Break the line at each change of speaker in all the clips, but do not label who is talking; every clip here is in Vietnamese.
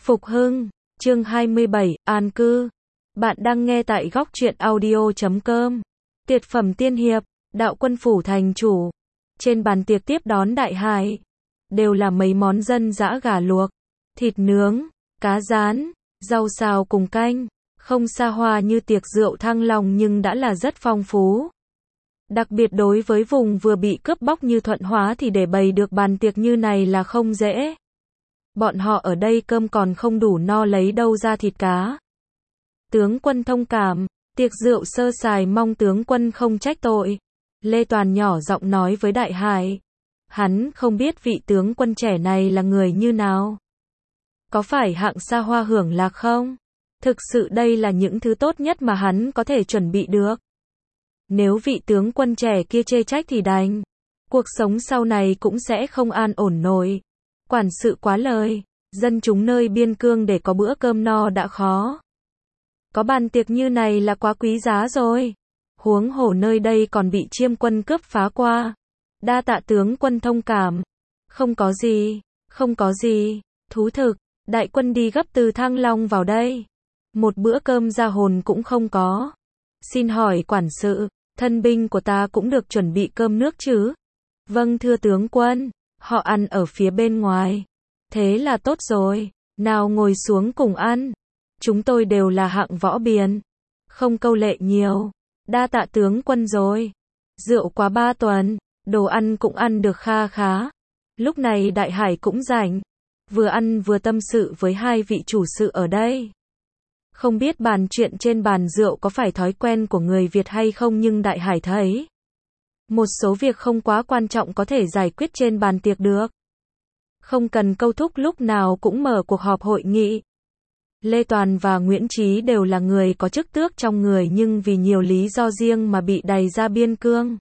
Phục Hưng, chương 27, an cư. Bạn đang nghe tại góc truyện audio.com. Tuyệt phẩm tiên hiệp, đạo quân phủ thành chủ. Trên bàn tiệc tiếp đón đại hải, đều là mấy món dân dã gà luộc, thịt nướng, cá rán, rau xào cùng canh. Không xa hoa như tiệc rượu Thăng Long nhưng đã là rất phong phú. Đặc biệt đối với vùng vừa bị cướp bóc như Thuận Hóa thì để bày được bàn tiệc như này là không dễ. Bọn họ ở đây cơm còn không đủ no lấy đâu ra thịt cá. Tướng quân thông cảm, tiệc rượu sơ sài mong tướng quân không trách tội. Lê Toàn nhỏ giọng nói với Đại Hải. Hắn không biết vị tướng quân trẻ này là người như nào. Có phải hạng xa hoa hưởng lạc không? Thực sự đây là những thứ tốt nhất mà hắn có thể chuẩn bị được. Nếu vị tướng quân trẻ kia chê trách thì đành. Cuộc sống sau này cũng sẽ không an ổn nổi. Quản sự quá lời, dân chúng nơi biên cương để có bữa cơm no đã khó. Có bàn tiệc như này là quá quý giá rồi. Huống hồ nơi đây còn bị Chiêm quân cướp phá qua. Đa tạ tướng quân thông cảm. Không có gì, không có gì. Thú thực, đại quân đi gấp từ Thăng Long vào đây. Một bữa cơm ra hồn cũng không có. Xin hỏi quản sự, thân binh của ta cũng được chuẩn bị cơm nước chứ? Vâng thưa tướng quân, họ ăn ở phía bên ngoài. Thế là tốt rồi, nào ngồi xuống cùng ăn. Chúng tôi đều là hạng võ biền, không câu lệ nhiều. Đa tạ tướng quân rồi. Rượu quá 3 tuần, đồ ăn cũng ăn được kha khá. Lúc này Đại Hải cũng rảnh, vừa ăn vừa tâm sự với hai vị chủ sự ở đây. Không biết bàn chuyện trên bàn rượu có phải thói quen của người Việt hay không, nhưng Đại Hải thấy một số việc không quá quan trọng có thể giải quyết trên bàn tiệc được. Không cần câu thúc lúc nào cũng mở cuộc họp hội nghị. Lê Toàn và Nguyễn Trí đều là người có chức tước trong người nhưng vì nhiều lý do riêng mà bị đày ra biên cương.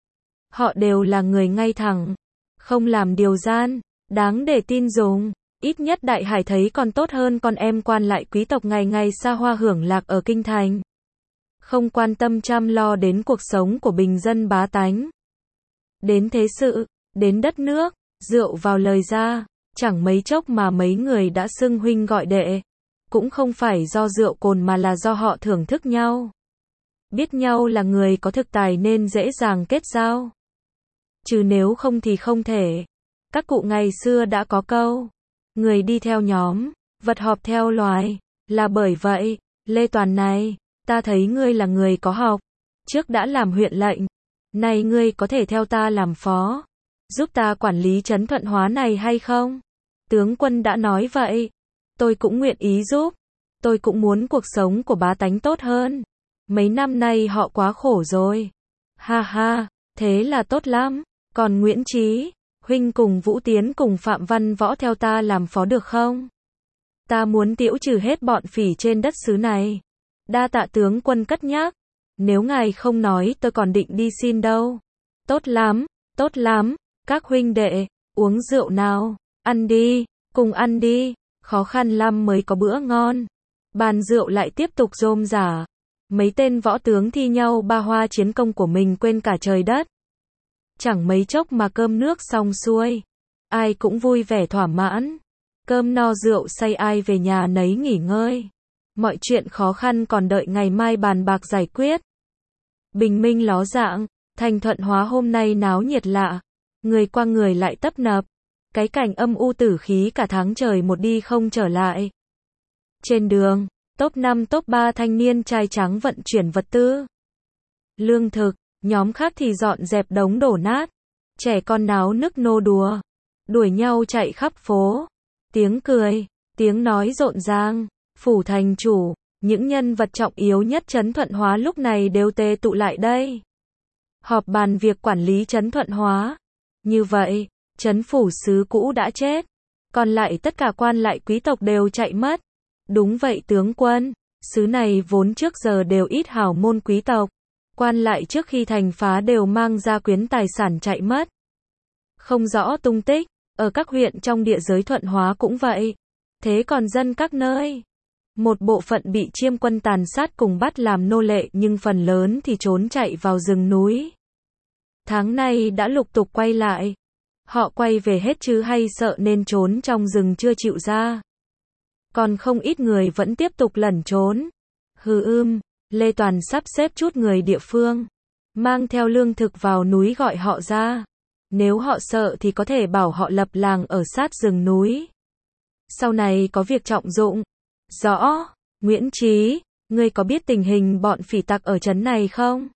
Họ đều là người ngay thẳng, không làm điều gian, đáng để tin dùng. Ít nhất Đại Hải thấy còn tốt hơn con em quan lại quý tộc ngày ngày xa hoa hưởng lạc ở kinh thành. Không quan tâm chăm lo đến cuộc sống của bình dân bá tánh. Đến thế sự, đến đất nước, rượu vào lời ra, chẳng mấy chốc mà mấy người đã xưng huynh gọi đệ. Cũng không phải do rượu cồn mà là do họ thưởng thức nhau. Biết nhau là người có thực tài nên dễ dàng kết giao. Chứ nếu không thì không thể. Các cụ ngày xưa đã có câu, người đi theo nhóm, vật họp theo loài. Là bởi vậy, Lê Toàn này, ta thấy ngươi là người có học. Trước đã làm huyện lệnh, nay ngươi có thể theo ta làm phó, giúp ta quản lý trấn Thuận Hóa này hay không? Tướng quân đã nói vậy, tôi cũng nguyện ý giúp. Tôi cũng muốn cuộc sống của bá tánh tốt hơn. Mấy năm nay họ quá khổ rồi. Ha ha, thế là tốt lắm. Còn Nguyễn Trí, huynh cùng Vũ Tiến cùng Phạm Văn Võ theo ta làm phó được không? Ta muốn tiễu trừ hết bọn phỉ trên đất xứ này. Đa tạ tướng quân cất nhắc. Nếu ngài không nói tôi còn định đi xin đâu. Tốt lắm, tốt lắm. Các huynh đệ, uống rượu nào. Ăn đi, cùng ăn đi. Khó khăn lắm mới có bữa ngon. Bàn rượu lại tiếp tục rôm rả. Mấy tên võ tướng thi nhau ba hoa chiến công của mình quên cả trời đất. Chẳng mấy chốc mà cơm nước xong xuôi. Ai cũng vui vẻ thỏa mãn. Cơm no rượu say ai về nhà nấy nghỉ ngơi. Mọi chuyện khó khăn còn đợi ngày mai bàn bạc giải quyết. Bình minh ló dạng, thành Thuận Hóa hôm nay náo nhiệt lạ. Người qua người lại tấp nập. Cái cảnh âm u tử khí cả tháng trời một đi không trở lại. Trên đường, top 5 top 3 thanh niên trai trắng vận chuyển vật tư, lương thực, nhóm khác thì dọn dẹp đống đổ nát. Trẻ con náo nức nô đùa, đuổi nhau chạy khắp phố. Tiếng cười, tiếng nói rộn ràng. Phủ thành chủ, những nhân vật trọng yếu nhất trấn Thuận Hóa lúc này đều tề tụ lại đây. Họp bàn việc quản lý trấn Thuận Hóa. Như vậy, trấn phủ sứ cũ đã chết. Còn lại tất cả quan lại quý tộc đều chạy mất. Đúng vậy tướng quân, xứ này vốn trước giờ đều ít hào môn quý tộc. Quan lại trước khi thành phá đều mang gia quyến tài sản chạy mất. Không rõ tung tích, ở các huyện trong địa giới Thuận Hóa cũng vậy. Thế còn dân các nơi, một bộ phận bị Chiêm quân tàn sát cùng bắt làm nô lệ nhưng phần lớn thì trốn chạy vào rừng núi. Tháng nay đã lục tục quay lại. Họ quay về hết chứ hay sợ nên trốn trong rừng chưa chịu ra. còn không ít người vẫn tiếp tục lẩn trốn. Lê Toàn sắp xếp chút người địa phương, mang theo lương thực vào núi gọi họ ra. Nếu họ sợ thì có thể bảo họ lập làng ở sát rừng núi. Sau này có việc trọng dụng. Rõ. Nguyễn Trí, ngươi có biết tình hình bọn phỉ tặc ở trấn này không?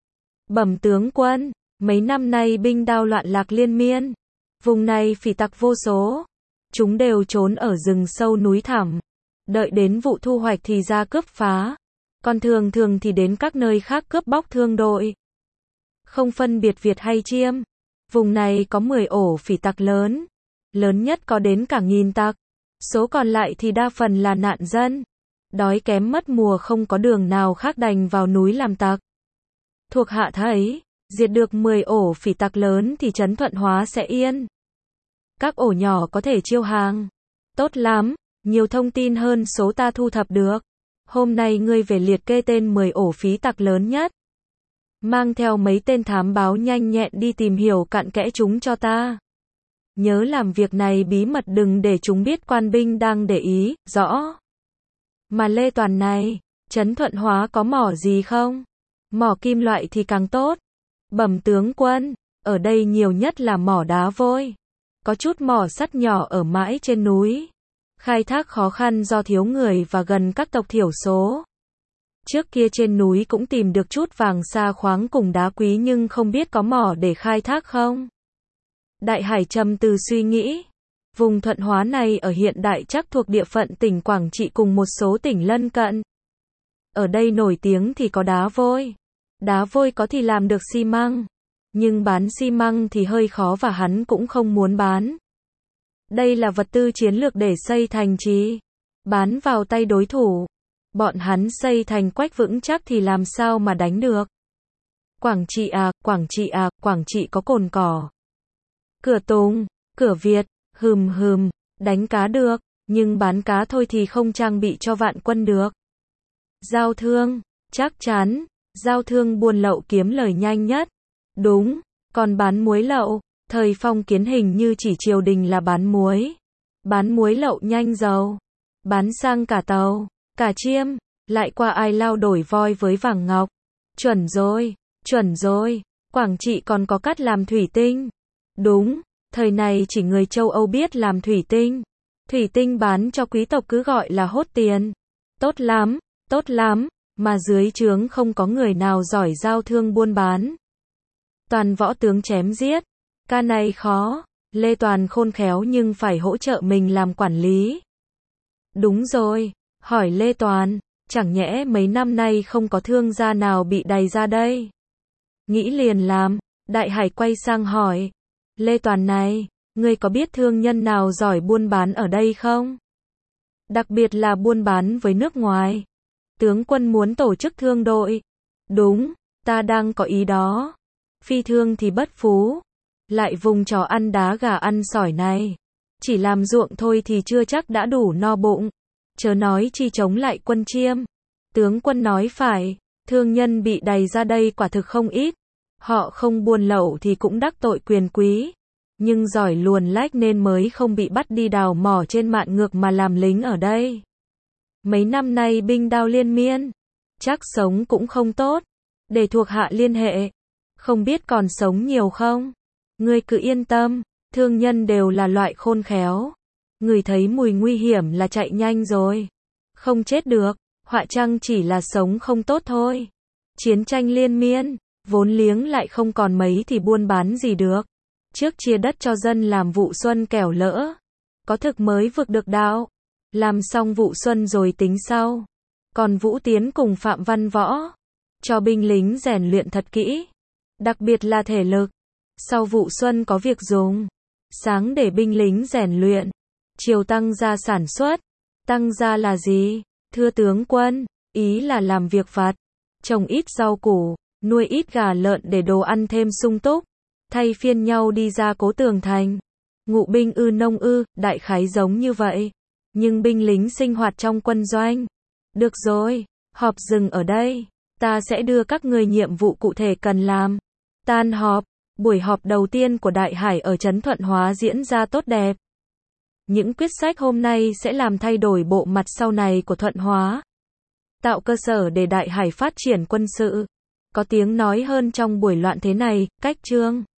Bẩm tướng quân, mấy năm nay binh đao loạn lạc liên miên. Vùng này phỉ tặc vô số. Chúng đều trốn ở rừng sâu núi thẳm. Đợi đến vụ thu hoạch thì ra cướp phá. Còn thường thường thì đến các nơi khác cướp bóc thương đội. Không phân biệt Việt hay Chiêm. Vùng này có 10 ổ phỉ tặc lớn. Lớn nhất có đến cả 1000 tặc. Số còn lại thì đa phần là nạn dân. Đói kém mất mùa không có đường nào khác đành vào núi làm tặc. Thuộc hạ thấy, diệt được 10 ổ phỉ tặc lớn thì trấn Thuận Hóa sẽ yên. Các ổ nhỏ có thể chiêu hàng. Tốt lắm, nhiều thông tin hơn số ta thu thập được. Hôm nay ngươi về liệt kê tên 10 ổ phỉ tặc lớn nhất. Mang theo mấy tên thám báo nhanh nhẹn đi tìm hiểu cặn kẽ chúng cho ta. Nhớ làm việc này bí mật đừng để chúng biết quan binh đang để ý, rõ. Mà Lê Toàn này, trấn Thuận Hóa có mỏ gì không? Mỏ kim loại thì càng tốt. Bẩm tướng quân, ở đây nhiều nhất là mỏ đá vôi. Có chút mỏ sắt nhỏ ở mãi trên núi. Khai thác khó khăn do thiếu người và gần các tộc thiểu số. Trước kia trên núi cũng tìm được chút vàng sa khoáng cùng đá quý nhưng không biết có mỏ để khai thác không? Đại Hải trầm tư suy nghĩ. Vùng Thuận Hóa này ở hiện đại chắc thuộc địa phận tỉnh Quảng Trị cùng một số tỉnh lân cận. Ở đây nổi tiếng thì có đá vôi. Đá vôi có thì làm được xi măng. Nhưng bán xi măng thì hơi khó và hắn cũng không muốn bán. Đây là vật tư chiến lược để xây thành trì. Bán vào tay đối thủ. Bọn hắn xây thành quách vững chắc thì làm sao mà đánh được. Quảng Trị Quảng Trị có cồn cỏ. Cửa Tùng, cửa Việt, đánh cá được, nhưng bán cá thôi thì không trang bị cho vạn quân được. Giao thương, chắc chắn, giao thương buôn lậu kiếm lời nhanh nhất. Đúng, còn bán muối lậu, thời phong kiến hình như chỉ triều đình là bán muối. Bán muối lậu nhanh giàu, bán sang cả Tàu, cả Chiêm, lại qua Ai Lao đổi voi với vàng ngọc. Chuẩn rồi, Quảng Trị còn có cắt làm thủy tinh. Đúng, thời này chỉ người châu Âu biết làm thủy tinh. Thủy tinh bán cho quý tộc cứ gọi là hốt tiền. Tốt lắm, mà dưới trướng không có người nào giỏi giao thương buôn bán. Toàn võ tướng chém giết. Ca này khó, Lê Toàn khôn khéo nhưng phải hỗ trợ mình làm quản lý. Đúng rồi, hỏi Lê Toàn, chẳng nhẽ mấy năm nay không có thương gia nào bị đày ra đây? Nghĩ liền làm, Đại Hải quay sang hỏi. Lê Toàn này, ngươi có biết thương nhân nào giỏi buôn bán ở đây không? Đặc biệt là buôn bán với nước ngoài. Tướng quân muốn tổ chức thương đội. Đúng, ta đang có ý đó. Phi thương thì bất phú. Lại vùng trò ăn đá gà ăn sỏi này. Chỉ làm ruộng thôi thì chưa chắc đã đủ no bụng. Chớ nói chi chống lại quân Chiêm. Tướng quân nói phải, thương nhân bị đày ra đây quả thực không ít. Họ không buôn lậu thì cũng đắc tội quyền quý. Nhưng giỏi luồn lách nên mới không bị bắt đi đào mỏ trên mạn ngược mà làm lính ở đây. Mấy năm nay binh đao liên miên. Chắc sống cũng không tốt. Để thuộc hạ liên hệ. Không biết còn sống nhiều không? Ngươi cứ yên tâm, thương nhân đều là loại khôn khéo. Người thấy mùi nguy hiểm là chạy nhanh rồi. Không chết được, họa chăng chỉ là sống không tốt thôi. Chiến tranh liên miên, vốn liếng lại không còn mấy thì buôn bán gì được. Trước chia đất cho dân làm vụ xuân kẻo lỡ. Có thực mới vực được đạo. Làm xong vụ xuân rồi tính sau. Còn Vũ Tiến cùng Phạm Văn Võ. Cho binh lính rèn luyện thật kỹ. Đặc biệt là thể lực. Sau vụ xuân có việc dùng. Sáng để binh lính rèn luyện. Chiều tăng gia sản xuất. Tăng gia là gì? Thưa tướng quân, ý là làm việc vặt. Trồng ít rau củ, nuôi ít gà lợn để đồ ăn thêm sung túc. Thay phiên nhau đi ra cố tường thành. Ngụ binh nông đại khái giống như vậy. Nhưng binh lính sinh hoạt trong quân doanh. Được rồi, họp dừng ở đây. Ta sẽ đưa các người nhiệm vụ cụ thể cần làm. Tan họp. Buổi họp đầu tiên của Đại Hải ở trấn Thuận Hóa diễn ra tốt đẹp. những quyết sách hôm nay sẽ làm thay đổi bộ mặt sau này của Thuận Hóa, tạo cơ sở để Đại Hải phát triển quân sự. Có tiếng nói hơn trong buổi loạn thế này, cách Trương